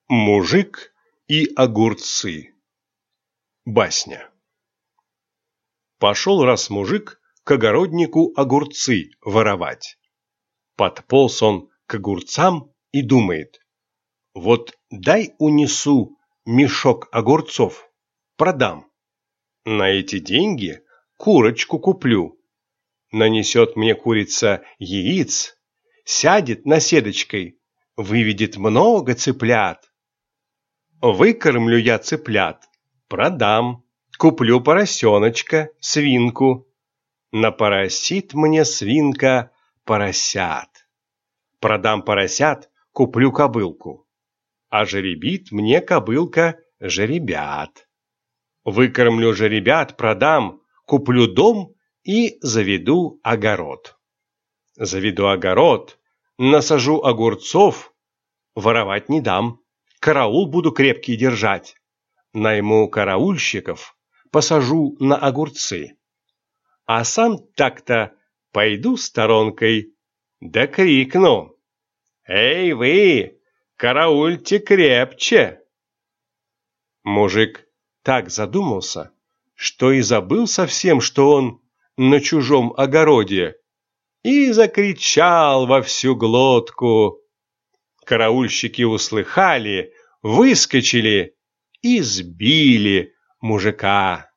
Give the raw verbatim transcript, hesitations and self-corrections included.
Мужик и огурцы. Басня. Пошел раз мужик к огороднику огурцы воровать. Подполз он к огурцам и думает: вот дай унесу мешок огурцов, продам. На эти деньги курочку куплю. Нанесет мне курица яиц, сядет наседочкой, выведет много цыплят. Выкормлю я цыплят, продам, куплю поросеночка, свинку. Напоросит мне свинка поросят. Продам поросят, куплю кобылку. А жеребит мне кобылка жеребят. Выкормлю жеребят, продам, куплю дом и заведу огород. Заведу огород, насажу огурцов, воровать не дам. Караул буду крепкий держать. Найму караульщиков, посажу на огурцы. А сам так-то пойду сторонкой, да крикну: «Эй вы, караульте крепче!» Мужик так задумался, что и забыл совсем, что он на чужом огороде, и закричал во всю глотку. Караульщики услыхали, выскочили и сбили мужика.